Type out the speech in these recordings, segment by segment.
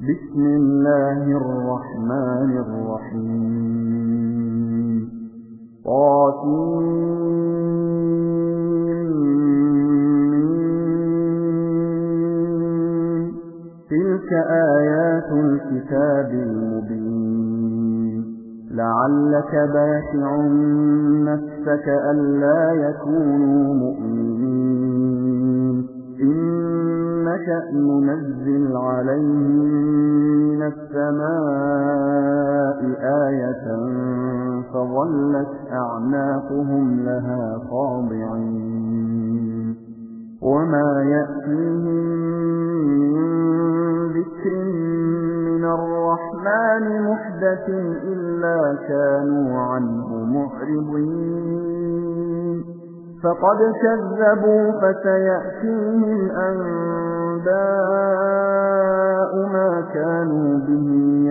بسم الله الرحمن الرحيم تلك آيات الكتاب المبين لعلك باخع نفسك ألا يكونوا مؤمنين إن نشأ ننزل عليهم من السماء آية فظلت أعناقهم لها خاضعين وما يأتيهم من ذكر من الرحمن محدث إلا كانوا عنه معرضين فقد كذبوا فسيأتيهم أنباء ما كانوا به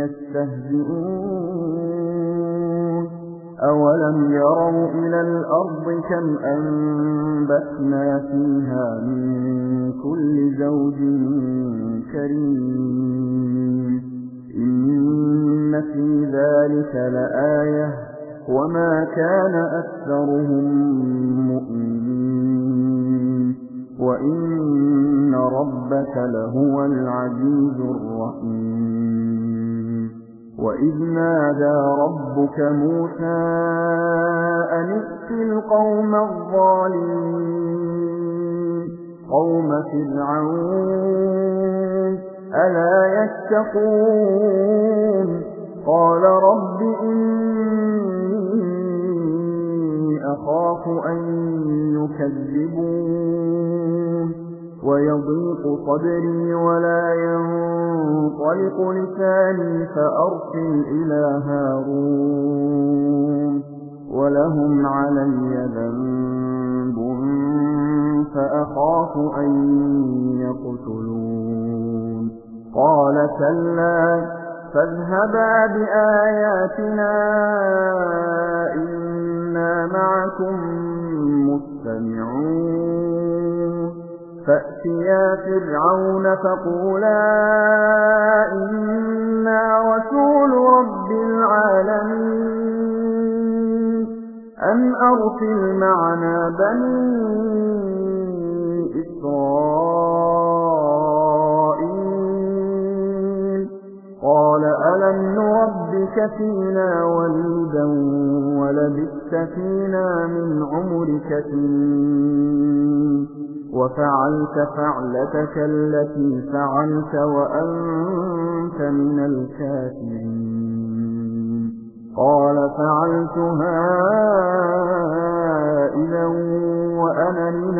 يستهزئون أولم يروا إلى الأرض كم أنبتنا فيها من كل زوج كريم إن في ذلك لآية وما كان أكثرهم مؤمنين وإن ربك لهو العزيز الرحيم وإذ نادى ربك موسى أن ائت القوم الظالمين قوم فرعون ألا يتقون قال رب إني أخاف أن يكذبون ويضيق صدري ولا ينطلق لساني فأرسل إلى هارون ولهم علي ذنب فأخاف أن يقتلون قال كلا فاذهبا بآياتنا إنا معكم مستمعون فأتيا فرعون فقولا إنا رسول رب العالمين أن أرسل معنا بني إسرائيل قال ألم نربك فينا وليدا ولبثت فينا من عمرك سنين وفعلت فعلتك التي فعلت وأنت من الكافرين قال فعلتها إذا وأنا من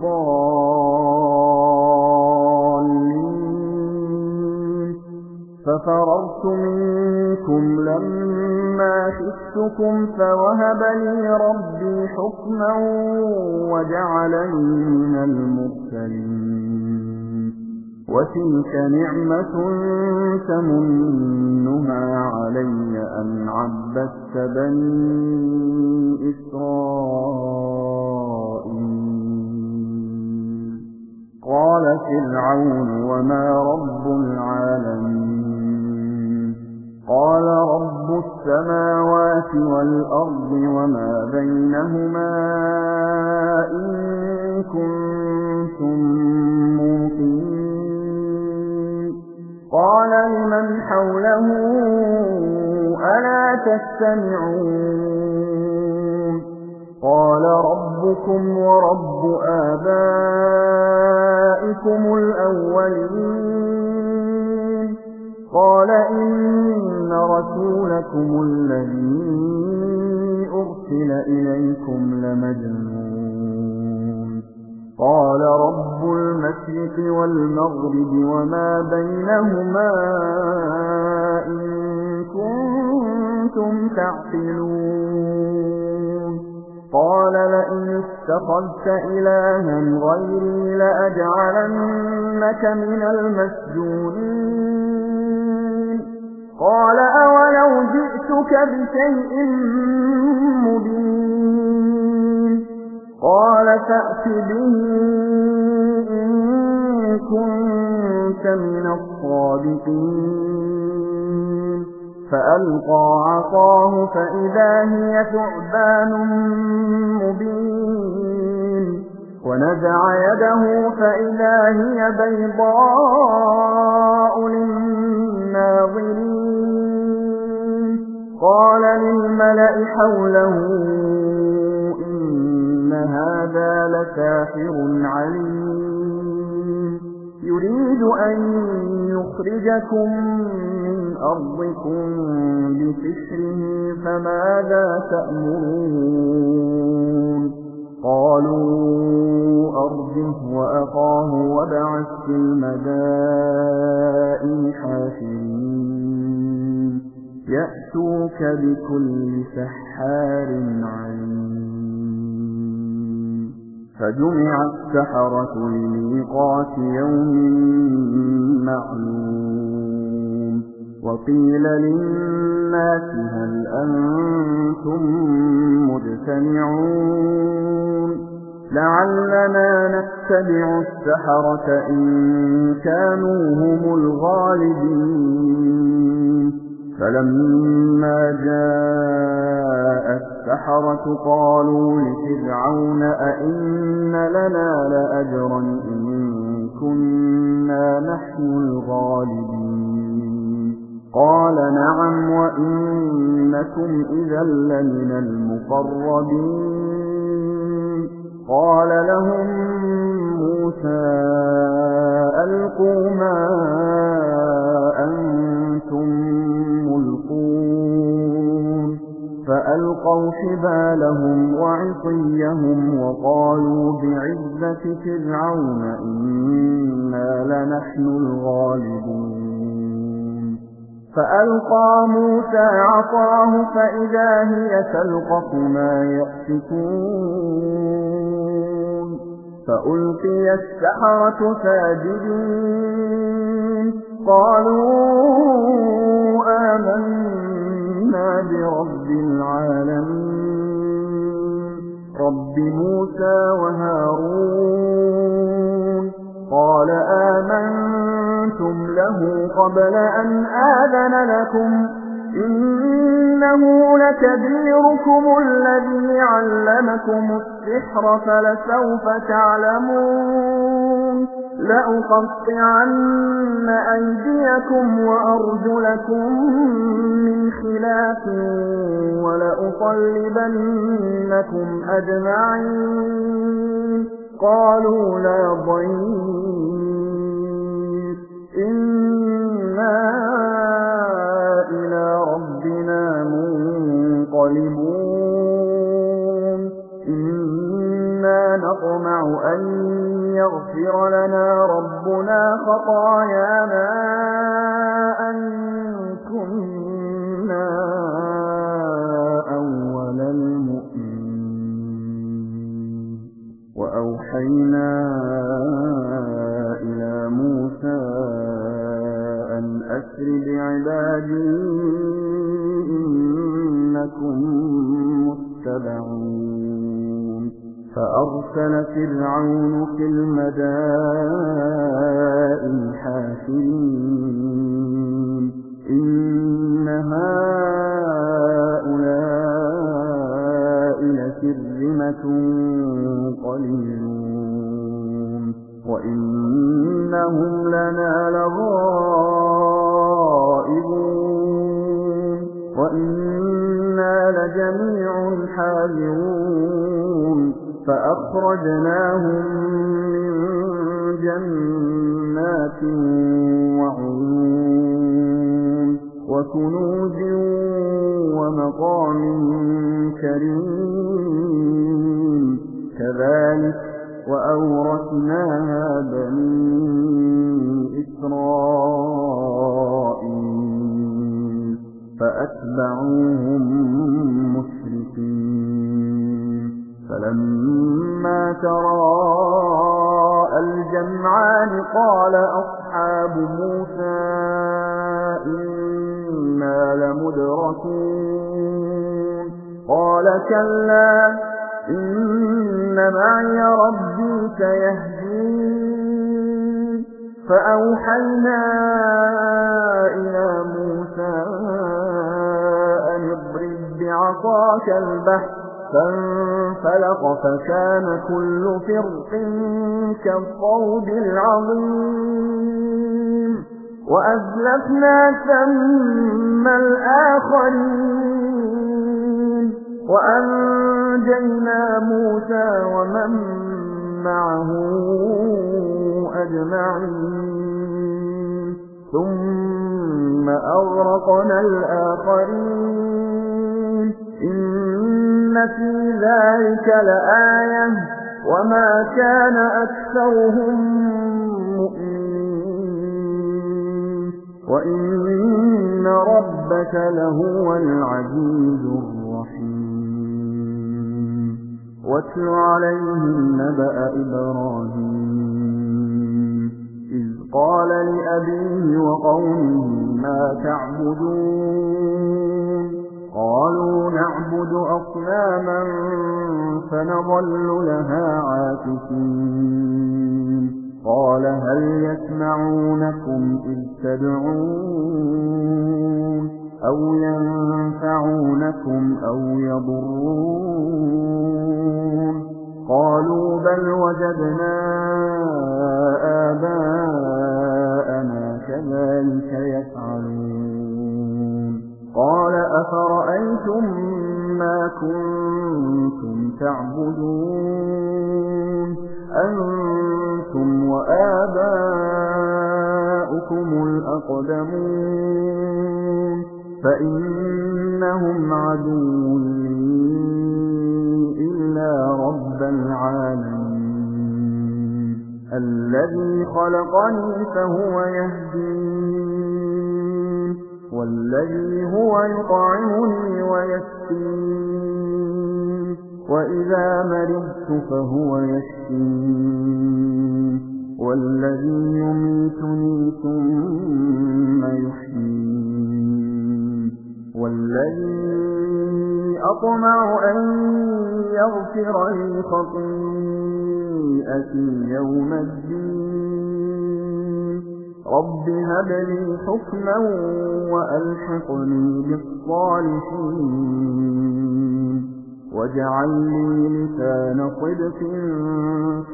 الضالين ففررت منكم لما خفتكم فوهب لي ربي حكما وجعلني من المرسلين وتلك نعمة تمنها علي أن عبدت بني إسرائيل قال فرعون وما رب العالمين قال رب السماوات والأرض وما بينهما إن كنتم موقنين قال لمن حوله ألا تستمعون قال ربكم ورب آبائكم الأولين قال إن رسولكم الذي أرسل إليكم لمجنون قال رب المشرق والمغرب وما بينهما إن كنتم تعقلون قال لئن اتخذت إلها غيري لأجعلنك من المسجونين قال أولو جئتك بشيء مبين قال فأت به إن كنت من الصادقين الصادقين فألقى عصاه فإذا هي ثعبان مبين ونزع يده فإذا هي بيضاء للناظرين قال للملأ حوله إن هذا لساحر عليم يريد أن يخرجكم من أرضكم بسحره فماذا تأمرون قالوا أرجه وأخاه وابعث في المدائن حاشرين يأتوك بكل سحار عليم فجمع السحرة لميقات يوم معلوم وقيل للناس هل أنتم مجتمعون لعلنا نتبع السحرة إن كانوا هم الغالبين فلما جاء السحرة قالوا لفرعون أئن لنا لأجرا إن كنا نحن الغالبين قال نعم وإنكم إذا لمن المقربين قال لهم موسى ألقوا ما أنتم ملقون فألقوا حبالهم وعصيهم وقالوا بعزة فرعون إنا لنحن الغالبون فألقى موسى عصاه فإذا هي تلقف ما يأفكون فألقي السحرة ساجدين قالوا آمنا برب العالمين رب موسى وهارون قال آمنتم له قبل أن آذن لكم إنه لكبيركم الذي علمكم السحر فلسوف تعلمون لأقطعن أيديكم وأرجلكم من خلاف ولأصلبنكم أجمعين قالوا لا ضير إنا إلى ربنا منقلبون إنا نطمع أن يغفر لنا ربنا خطايانا أن كنا أول المؤمنين وأوحينا إلى موسى أن أسر بعبادي إنكم متبعون فأرسل فرعون في المدائن حاشرين إن هؤلاء لشرذمة قليلون وإنهم لنا لغائبون وإنا لجميع حاذرون فأخرجناهم من جنات وعيون وكنوز ومقام كريم كذلك وأورثناها بني إسرائيل فأتبعوهم مشركين فلما تراءى الجمعان قال أصحاب موسى إنا لمدركون قال كلا إن معي ربي سيهدين فأوحينا إلى موسى أن اضرب بعصاك البحر فانفلق فكان كل فرق كالطود العظيم وأزلفنا ثم الآخرين وأنجينا موسى ومن معه أجمعين ثم أغرقنا الآخرين إن في ذلك لآية وما كان أكثرهم مؤمنين وإن ربك لهو العزيز الرحيم واتل عليهم نبأ إبراهيم إذ قال لأبيه وقومه ما تعبدون قالوا نعبد أصناما فنظل لها عاكفين قال هل يسمعونكم إذ تدعون أو ينفعونكم أو يضرون قالوا بل وجدنا آباءنا كذلك يفعلون قال أفرأيتم ما كنتم تعبدون أنتم وآباؤكم الأقدمون فإنهم عدو لي إلا رب العالمين الذي خلقني فهو يهدين والذي هو يطعمني ويسقين وإذا مرضت فهو يشفين والذي يميتني ثم يحيين والذي أطمع أن يغفر لي خطيئتي يوم الدين رب هب لي حكما وألحقني بالصالحين واجعل لي لسان صدق في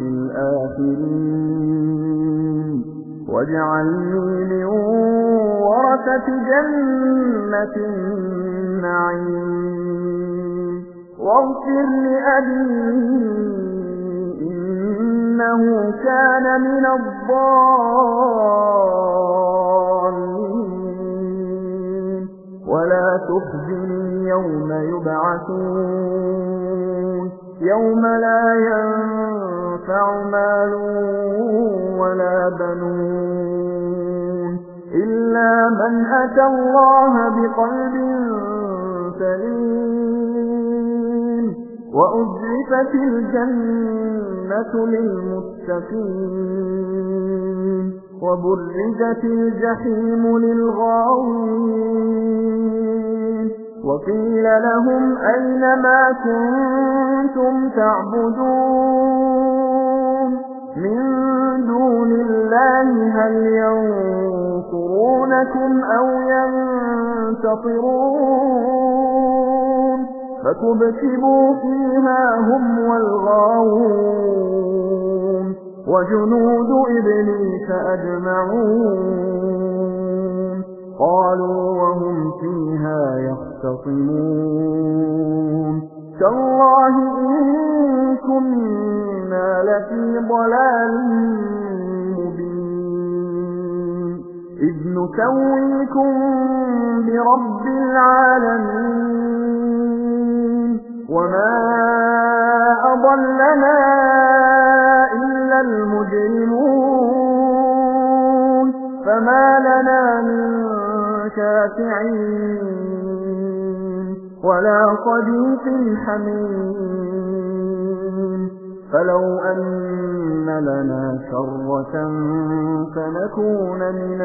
الآخرين واجعلني من ورثة جنة النعيم واغفر لأبي إنه كان من الضالين ولا تخزني يوم يبعثون يوم لا ينفع مال ولا بنون إلا من أتى الله بقلب سليم وأزلفت الجنة للمتقين وبرزت الجحيم للغاوين وقيل لهم أين ما كنتم تعبدون من دون الله هل ينصرونكم أو ينتصرون فكبكبوا فيها هم والغاوون وجنود إبليس أجمعون قالوا وهم فيها يختصمون تالله إن كنا لفي ضلال مبين إذ نسويكم برب العالمين وما أضلنا إلا المجرمون فما لنا من شافعين ولا صديق حميم فلو أن لنا شرة فنكون من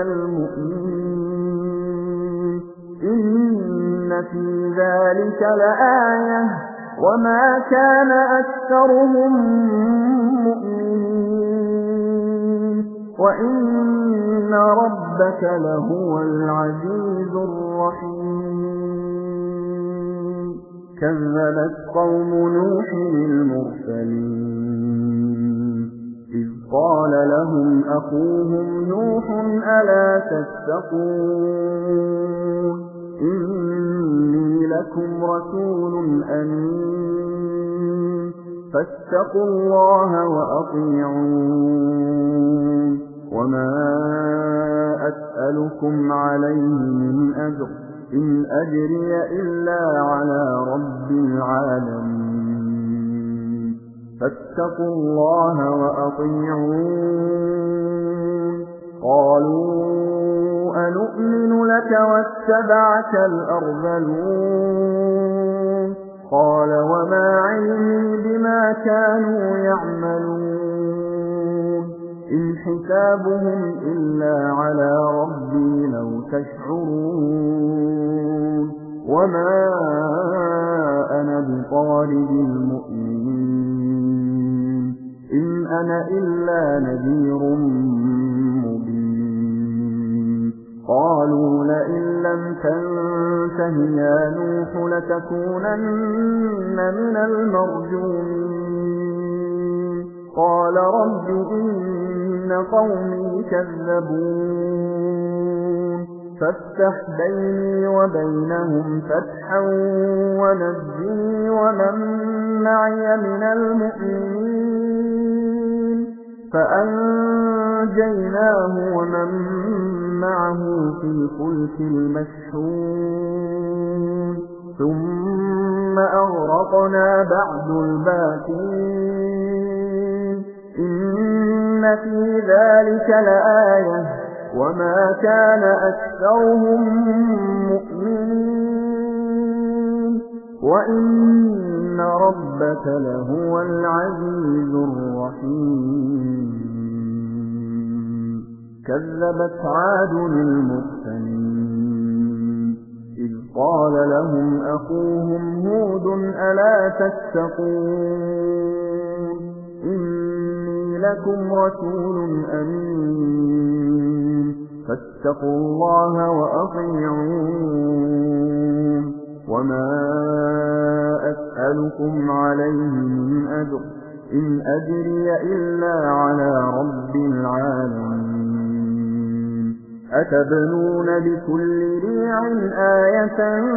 المؤمنين إن في ذلك لآية وما كان أكثرهم مؤمنين وإن ربك لهو العزيز الرحيم كذبت قوم نوح المرسلين إذ قال لهم أخوهم نوح ألا تتقون إني لكم رسول أمين فاتقوا الله وأطيعون وما أسألكم عليه من أجر إن أجري إلا على رب العالمين فاتقوا الله وأطيعون قالوا أنؤمن لك واتبعك الأرذلون قال وما علمي بما كانوا يعملون إن حسابهم إلا على ربي لو تشعرون وما أنا بطارد المؤمنين إن أنا إلا نذير مبين قالوا لئن لم تنته يا نوح لتكونن من المرجومين قال رب إن قومي كذبون فافتح بيني وبينهم فتحا ونجني ومن معي من المؤمنين فأنجيناه ومن معه في الفلك المشحون ثم أغرقنا بعد الباقين إن في ذلك لآية وما كان أكثرهم مؤمنين وإن ربك لهو العزيز الرحيم كذبت عاد المرسلين إذ قال لهم أخوهم هود ألا تتقون إني لكم رسول أمين فاتقوا الله وأطيعون وما أسألكم عليه من أجر إن أجري إلا على رب العالمين أتبنون بكل ريع آية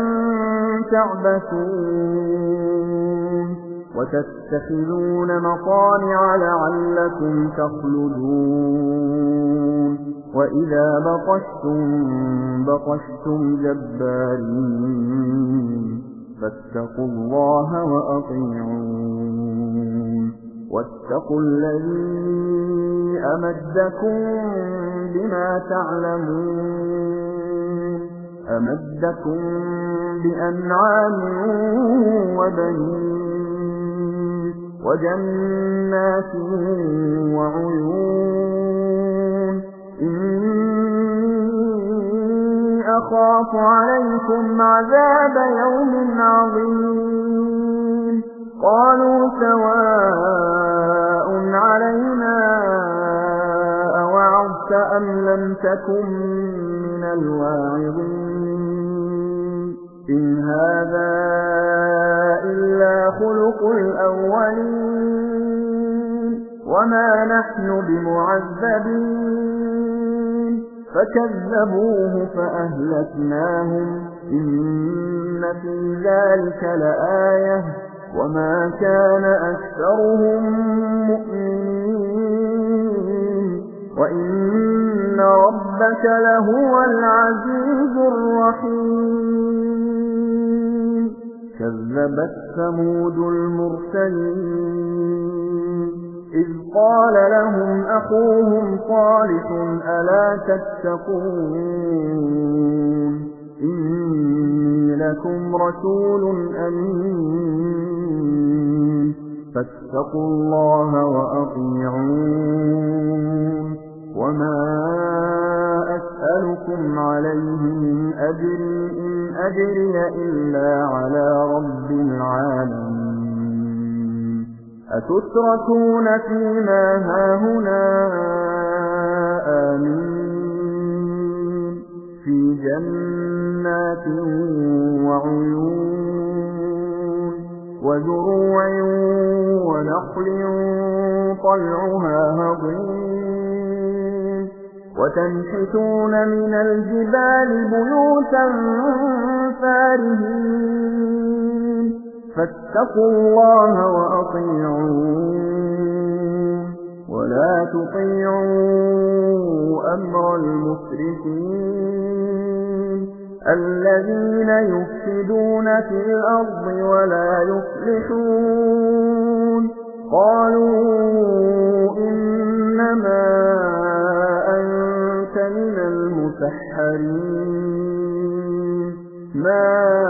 تعبثون وتتخذون مصانع لعلكم تخلدون وإذا بطشتم جبارين فاتقوا الله وأطيعون واتقوا الذي أمدكم بما تعلمون أمدكم بأنعام وبنين وجنات وعيون إني أخاف عليكم عذاب يوم عظيم قالوا سواء علينا أوعظت أم لم تكن من الواعظين إن هذا إلا خلق الأولين وما نحن بمعذبين فكذبوه فأهلكناهم إن في ذلك لآية وما كان أكثرهم مؤمنين وإن ربك لهو العزيز الرحيم كذبت ثمود المرسلين إذ قال لهم أخوهم صالح ألا تتقون إني لكم رسول أمين فاتقوا الله وأطيعون وما أسألكم عليه من أجر إن أجري إلا على رب العالمين أتتركون فيما هاهنا آمين في جنات وعيون وزروع ونخل طلعها هضيم وتنحتون من الجبال بيوتا فارهين فاتقوا الله وأطيعون ولا تطيعوا أمر المسرفين الذين يفسدون في الأرض ولا يصلحون قالوا إنما أنت من المسحرين ما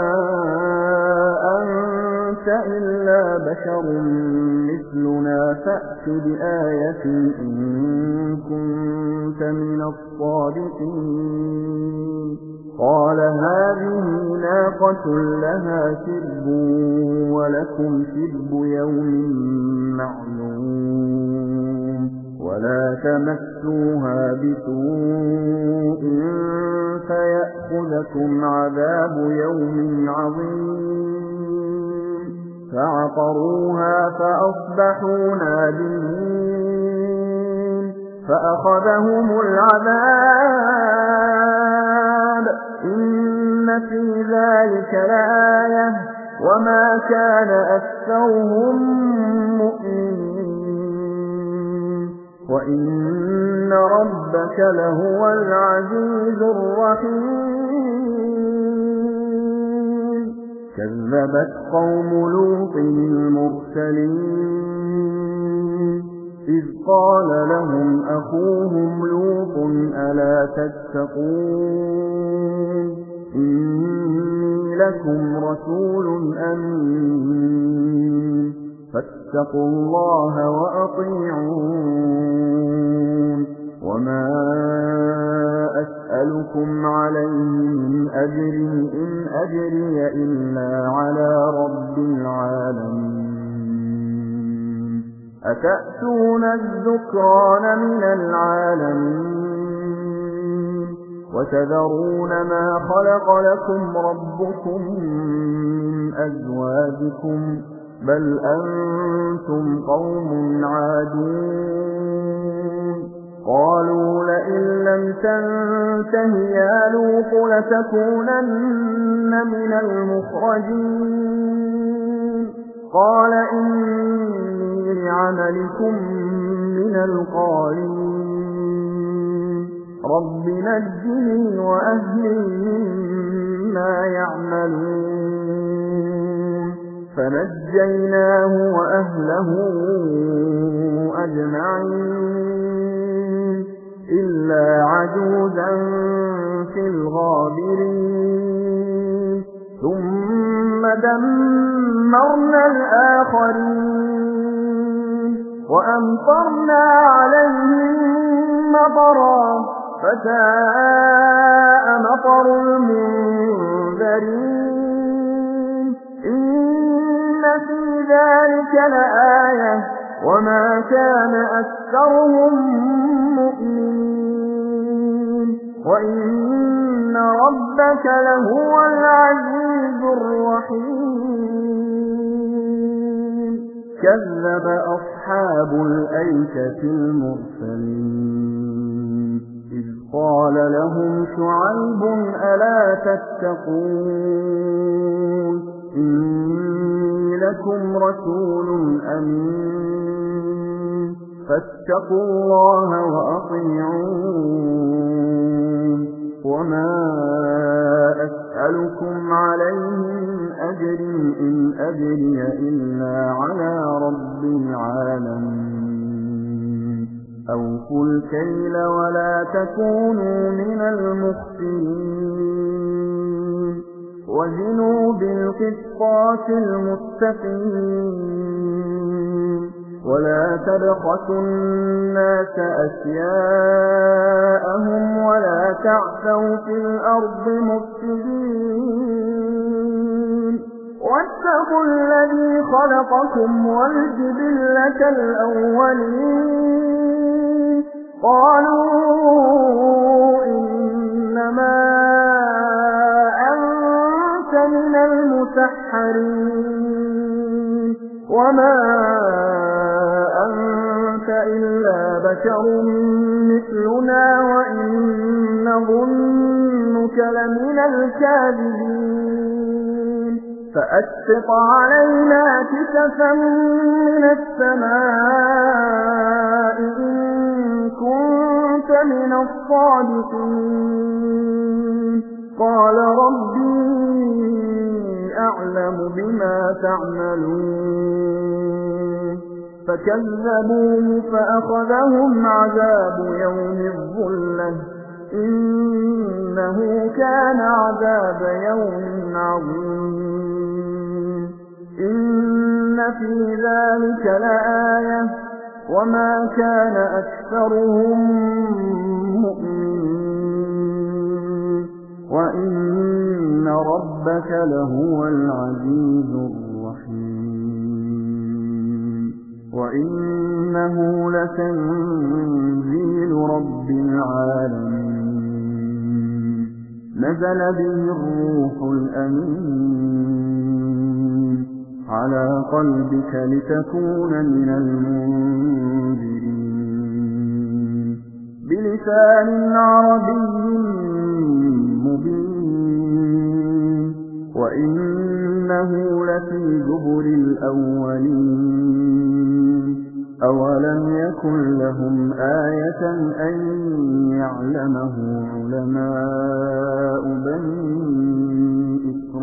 أنت إلا بشر مثلنا فأت بآية إن كنت من الصادقين قال هذه ناقة لها شرب ولكم شرب يوم معلوم ولا تمسوها بسوء فيأخذكم عذاب يوم عظيم فعقروها فأصبحوا نادمين فأخذهم العذاب إن في ذلك لآية وما كان أكثرهم مؤمنين وإن ربك لهو العزيز الرحيم كذبت قوم لوط المرسلين إذ قال لهم أخوهم لوط ألا تتقون إني لكم رسول أمين فاتقوا الله وأطيعون وما أسألكم عليه من أجر إن أجري إلا على رب العالمين أتأتون الذكران من العالمين وتذرون ما خلق لكم ربكم من أزواجكم بل أنتم قوم عادون قالوا لئن لم تنته يا لوط لتكونن من المخرجين قال إني لعملكم من القالين رب نجني وأهلي مما يعملون فنجيناه وأهله أجمعين إلا عجوزا في الغابرين ثم دمرنا الآخرين وأمطرنا عليهم مطرا فساء مطر المنذرين إن في ذلك لآية وما كان أكثرهم مؤمنين وإن ربك لهو العزيز الرحيم كذب أصحاب الأيكة المرسلين إذ قال لهم شعيب ألا تتقون إني لكم رسول أمين فاتقوا الله وأطيعون وما أسألكم عليه من أجر إن أجري إلا على رب العالمين أوفوا الكيل ولا تكونوا من المخسرين وزنوا بالقسطاس المستقيم ولا تبخسوا الناس أشياءهم ولا تعثوا في الأرض مفسدين واتقوا الذي خلقكم والجبلة الأولين قالوا إنما أنت من المسحرين وما أنت إلا بشر مثلنا وإن نظنك لمن الكاذبين فأسقط علينا كسفا من السماء إن كنت من الصادقين قال ربي أعلم بما تعملون فكذبوه فأخذهم عذاب يوم الظلة إنه كان عذاب يوم عظيم إن في ذلك لآية وما كان أكثرهم مؤمنين وإن ربك لهو العزيز الرحيم وإنه لتنزيل رب العالمين نزل به الروح الأمين على قلبك لتكون من المنذرين بلسان عربي مبين وإنه لفي زبر الأولين أولم يكن لهم آية أن يعلمه علماء بني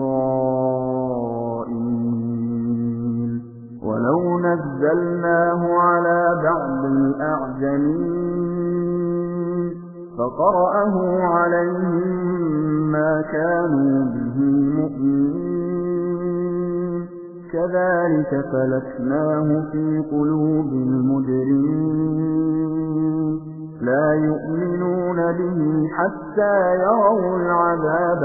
إسرائيل ولو نزلناه على بعض الأعجمين فقرأه عليهم ما كانوا به مؤمنين كذلك فلكناه في قلوب المجرمين لا يؤمنون به حتى يروا العذاب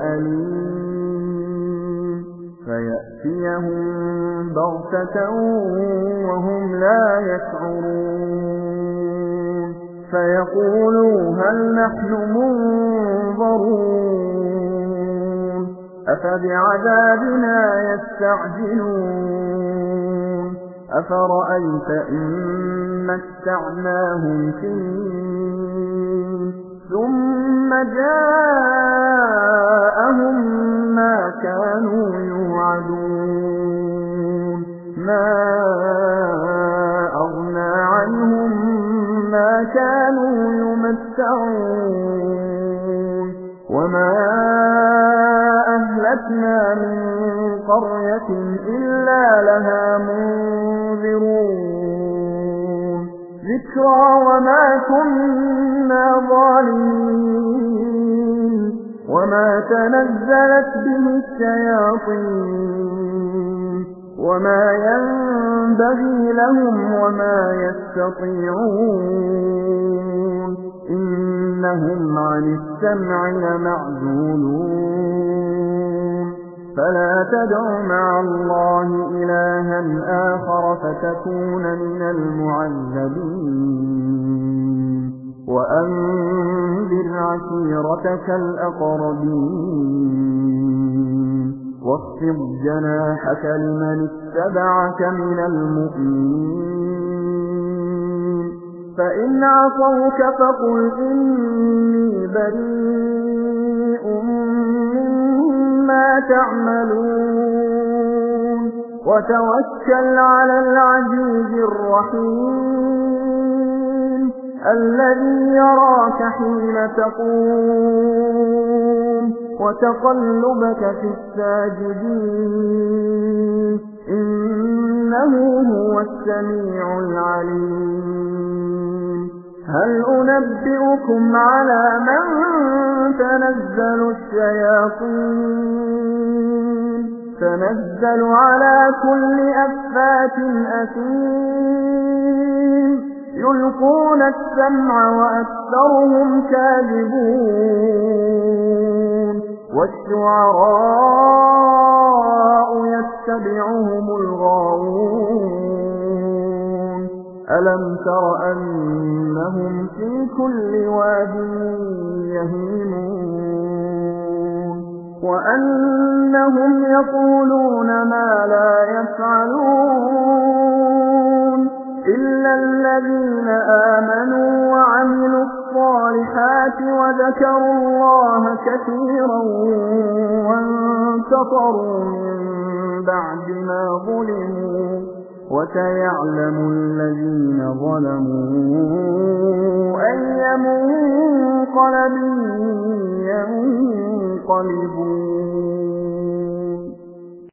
الأليم فيأتيهم بغتة وهم لا يشعرون فيقولوا هل نحن منظرون أفبعذابنا يستعجلون أفرأيت إن متعناهم سنين ثم جاءهم ما كانوا يوعدون ما أغنى عنهم ما كانوا يمتعون وما أهلكنا من قرية إلا لها منذرون ذكرى وما كنا ظالمين وما تنزلت به الشياطين وما ينبغي لهم وما يستطيعون إنهم عن السمع لمعزولون فلا تدع مع الله إلها آخر فتكون من المعذبين وأنذر عشيرتك الأقربين واخفض جناحك لمن اتبعك من المؤمنين فإن عصوك فقل إني بريء مما تعملون وتوكل على العزيز الرحيم الذي يراك حين تقوم وتقلبك في الساجدين إنه هو السميع العليم هل أنبئكم على من تنزل الشياطين تنزل على كل أفاك أثيم يلقون السمع وأكثرهم كاذبون والشعراء يتبعهم الغاوون ألم تر أنهم في كل واد يهيمون وأنهم يقولون ما لا يفعلون إلا الذين آمنوا وعملوا الصالحات وذكروا الله كثيرا وانتصروا من بعد ما ظلموا وسيعلم الذين ظلموا أي منقلب ينقلبون